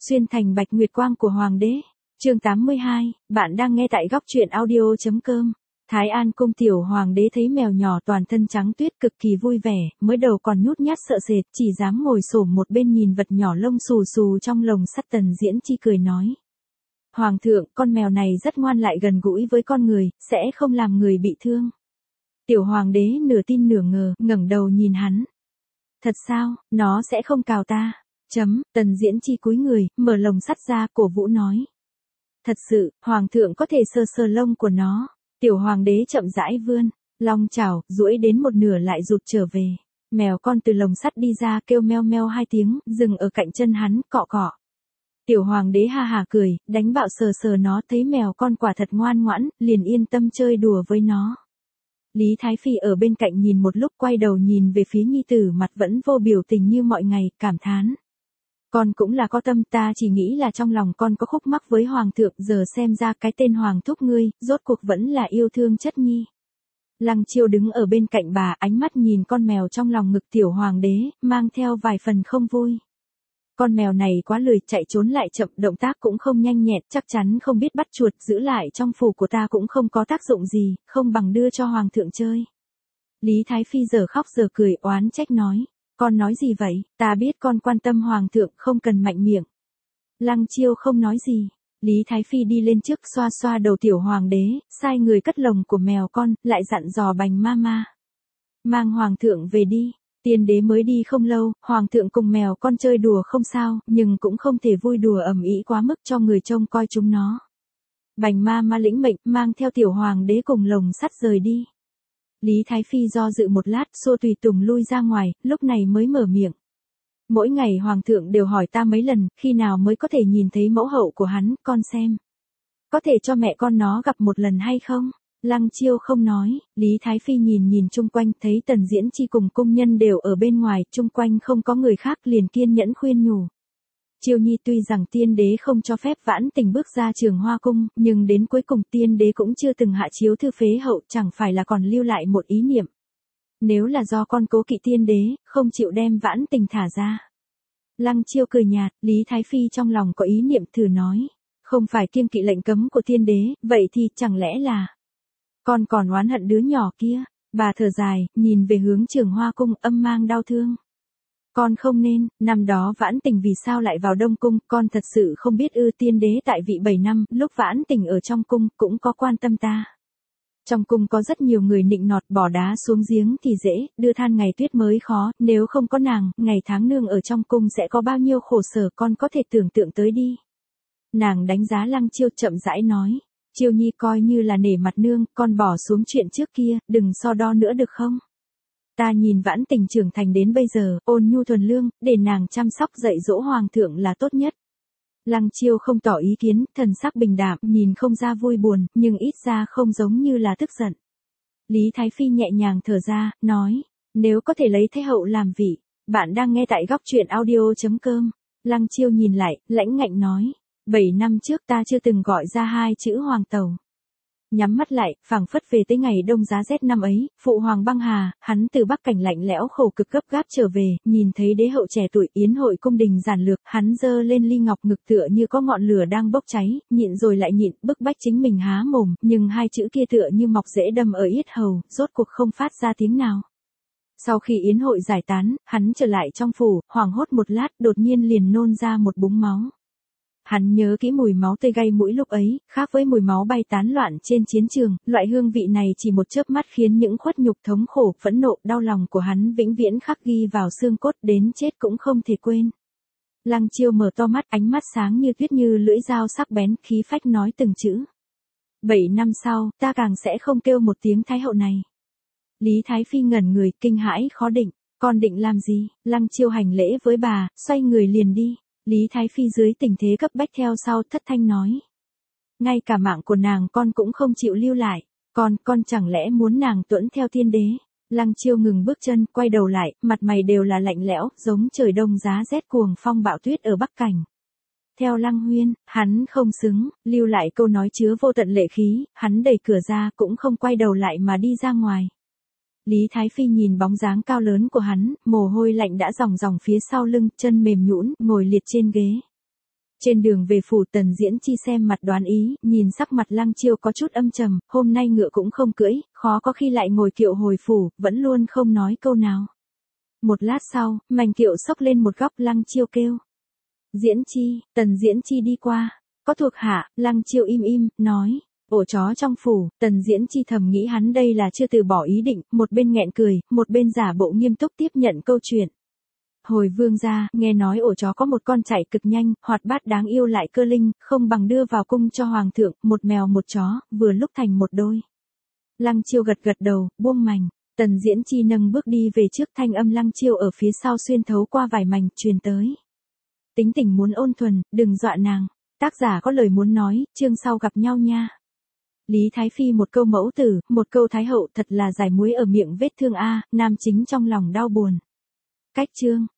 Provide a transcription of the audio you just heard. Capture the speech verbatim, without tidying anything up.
Xuyên thành bạch nguyệt quang của hoàng đế. Chương tám mươi hai, bạn đang nghe tại góc truyện audio chấm com. Thái An cung tiểu hoàng đế thấy mèo nhỏ toàn thân trắng tuyết cực kỳ vui vẻ, mới đầu còn nhút nhát sợ sệt, chỉ dám ngồi xổm một bên nhìn vật nhỏ lông xù xù trong lồng sắt. Tần Diễn Chi cười nói: Hoàng thượng, con mèo này rất ngoan lại gần gũi với con người, sẽ không làm người bị thương. Tiểu hoàng đế nửa tin nửa ngờ, ngẩng đầu nhìn hắn. Thật sao, nó sẽ không cào ta? Chấm, Tần Diễn Chi cúi người, mở lồng sắt ra, cổ vũ nói. Thật sự, hoàng thượng có thể sờ sờ lông của nó. Tiểu hoàng đế chậm rãi vươn, long chảo, duỗi đến một nửa lại rụt trở về. Mèo con từ lồng sắt đi ra kêu meo meo hai tiếng, dừng ở cạnh chân hắn, cọ cọ. Tiểu hoàng đế ha hà cười, đánh bạo sờ sờ nó, thấy mèo con quả thật ngoan ngoãn, liền yên tâm chơi đùa với nó. Lý Thái Phi ở bên cạnh nhìn một lúc, quay đầu nhìn về phía nhi tử, mặt vẫn vô biểu tình như mọi ngày, cảm thán. Con cũng là có tâm, ta chỉ nghĩ là trong lòng con có khúc mắc với hoàng thượng, giờ xem ra cái tên hoàng thúc ngươi, rốt cuộc vẫn là yêu thương chất nhi. Lăng Chiêu đứng ở bên cạnh bà, ánh mắt nhìn con mèo trong lòng ngực tiểu hoàng đế, mang theo vài phần không vui. Con mèo này quá lười, chạy trốn lại chậm, động tác cũng không nhanh nhẹn, chắc chắn không biết bắt chuột, giữ lại trong phủ của ta cũng không có tác dụng gì, không bằng đưa cho hoàng thượng chơi. Lý Thái Phi giờ khóc giờ cười, oán trách nói. Con nói gì vậy, ta biết con quan tâm hoàng thượng, không cần mạnh miệng. Lăng Chiêu không nói gì. Lý Thái Phi đi lên trước, xoa xoa đầu tiểu hoàng đế, sai người cất lồng của mèo con, lại dặn dò Bành Mama. Mang hoàng thượng về đi. Tiên đế mới đi không lâu, hoàng thượng cùng mèo con chơi đùa không sao, nhưng cũng không thể vui đùa ầm ĩ quá mức cho người trông coi chúng nó. Bành Mama lĩnh mệnh, mang theo tiểu hoàng đế cùng lồng sắt rời đi. Lý Thái Phi do dự một lát, xua tùy tùng lui ra ngoài, lúc này mới mở miệng. Mỗi ngày hoàng thượng đều hỏi ta mấy lần, khi nào mới có thể nhìn thấy mẫu hậu của hắn, con xem. Có thể cho mẹ con nó gặp một lần hay không? Lăng Chiêu không nói, Lý Thái Phi nhìn nhìn chung quanh, thấy Tần Diễn Chi cùng cung nhân đều ở bên ngoài, chung quanh không có người khác, liền kiên nhẫn khuyên nhủ. Chiêu nhi, tuy rằng tiên đế không cho phép Vãn Tình bước ra Trường Hoa cung, nhưng đến cuối cùng tiên đế cũng chưa từng hạ chiếu thư phế hậu, chẳng phải là còn lưu lại một ý niệm. Nếu là do con cố kỵ tiên đế, không chịu đem Vãn Tình thả ra. Lăng Chiêu cười nhạt, Lý Thái Phi trong lòng có ý niệm, thử nói. Không phải kiêng kỵ lệnh cấm của tiên đế, vậy thì chẳng lẽ là... Con còn oán hận đứa nhỏ kia. Bà thở dài, nhìn về hướng Trường Hoa cung, âm mang đau thương. Con không nên, năm đó Vãn Tình vì sao lại vào Đông cung, con thật sự không biết ư. Tiên đế tại vị bảy năm, lúc Vãn Tình ở trong cung, cũng có quan tâm ta. Trong cung có rất nhiều người nịnh nọt, bỏ đá xuống giếng thì dễ, đưa than ngày tuyết mới khó, nếu không có nàng, ngày tháng nương ở trong cung sẽ có bao nhiêu khổ sở, con có thể tưởng tượng tới đi. Nàng đánh giá Lăng Chiêu, chậm rãi nói. Chiêu nhi, coi như là nể mặt nương, con bỏ xuống chuyện trước kia, đừng so đo nữa được không? Ta nhìn Vãn Tình trưởng thành đến bây giờ, ôn nhu thuần lương, để nàng chăm sóc dạy dỗ hoàng thượng là tốt nhất. Lăng Chiêu không tỏ ý kiến, thần sắc bình đạm, nhìn không ra vui buồn, nhưng ít ra không giống như là tức giận. Lý Thái Phi nhẹ nhàng thở ra, nói, nếu có thể lấy Thái hậu làm vị. Bạn đang nghe tại góc truyện audio chấm com. Lăng Chiêu nhìn lại, lãnh ngạnh nói. Bảy năm trước ta chưa từng gọi ra hai chữ hoàng tẩu. Nhắm mắt lại, phảng phất về tới ngày đông giá rét năm ấy, phụ hoàng băng hà, hắn từ Bắc cảnh lạnh lẽo khổ cực gấp gáp trở về, nhìn thấy đế hậu trẻ tuổi, yến hội cung đình giản lược, hắn giơ lên ly ngọc ngực tựa như có ngọn lửa đang bốc cháy, nhịn rồi lại nhịn, bức bách chính mình há mồm, nhưng hai chữ kia tựa như mọc rễ đâm ở yết hầu, rốt cuộc không phát ra tiếng nào. Sau khi yến hội giải tán, hắn trở lại trong phủ, hoảng hốt một lát, đột nhiên liền nôn ra một búng máu. Hắn nhớ kỹ mùi máu tươi gây mũi lúc ấy, khác với mùi máu bay tán loạn trên chiến trường, loại hương vị này chỉ một chớp mắt khiến những khuất nhục, thống khổ, phẫn nộ, đau lòng của hắn vĩnh viễn khắc ghi vào xương cốt, đến chết cũng không thể quên. Lăng Chiêu mở to mắt, ánh mắt sáng như tuyết, như lưỡi dao sắc bén, khí phách nói từng chữ. Bảy năm sau, ta càng sẽ không kêu một tiếng Thái hậu này. Lý Thái Phi ngẩn người, kinh hãi khó định, con định làm gì? Lăng Chiêu hành lễ với bà, xoay người liền đi. Lý Thái Phi dưới tình thế cấp bách theo sau, thất thanh nói. Ngay cả mạng của nàng con cũng không chịu lưu lại. Con, con chẳng lẽ muốn nàng tuẫn theo tiên đế? Lăng Chiêu ngừng bước chân, quay đầu lại, mặt mày đều là lạnh lẽo, giống trời đông giá rét cuồng phong bão tuyết ở Bắc cảnh. Theo Lăng Huyên, hắn không xứng, lưu lại câu nói chứa vô tận lệ khí, hắn đẩy cửa ra cũng không quay đầu lại mà đi ra ngoài. Lý Thái Phi nhìn bóng dáng cao lớn của hắn, mồ hôi lạnh đã ròng ròng phía sau lưng, chân mềm nhũn, ngồi liệt trên ghế. Trên đường về phủ Tần Diễn Chi xem mặt đoán ý, nhìn sắc mặt Lăng Chiêu có chút âm trầm, hôm nay ngựa cũng không cưỡi, khó có khi lại ngồi kiệu hồi phủ, vẫn luôn không nói câu nào. Một lát sau, mành kiệu xốc lên một góc, Lăng Chiêu kêu. Diễn Chi, Tần Diễn Chi đi qua. Có thuộc hạ, Lăng Chiêu im im, nói. Ổ chó trong phủ, Tần Diễn Chi thầm nghĩ hắn đây là chưa từ bỏ ý định, một bên nghẹn cười, một bên giả bộ nghiêm túc tiếp nhận câu chuyện. Hồi vương gia, nghe nói ổ chó có một con chạy cực nhanh, hoạt bát đáng yêu lại cơ linh, không bằng đưa vào cung cho hoàng thượng, một mèo một chó, vừa lúc thành một đôi. Lăng Chiêu gật gật đầu, buông mành. Tần Diễn Chi nâng bước đi về trước, thanh âm Lăng Chiêu ở phía sau xuyên thấu qua vải mành, truyền tới. Tính tình muốn ôn thuần, đừng dọa nàng. Tác giả có lời muốn nói, chương sau gặp nhau nha. Lý Thái Phi một câu mẫu tử, một câu thái hậu, thật là giải muối ở miệng vết thương a, nam chính trong lòng đau buồn. Cách chương